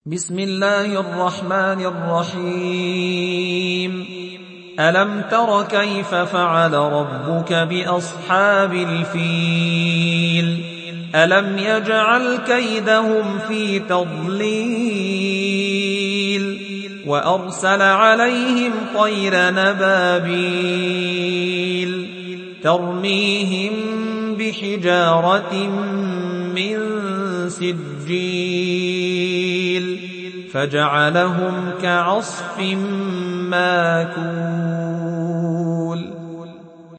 بسم الله الرحمن الرحيم. ألم تر كيف فعل ربك بأصحاب الفيل؟ ألم يجعل كيدهم في تضليل وأرسل عليهم طير نبابيل ترميهم بحجارة من سجيل فجعلهم كعصف ماكول.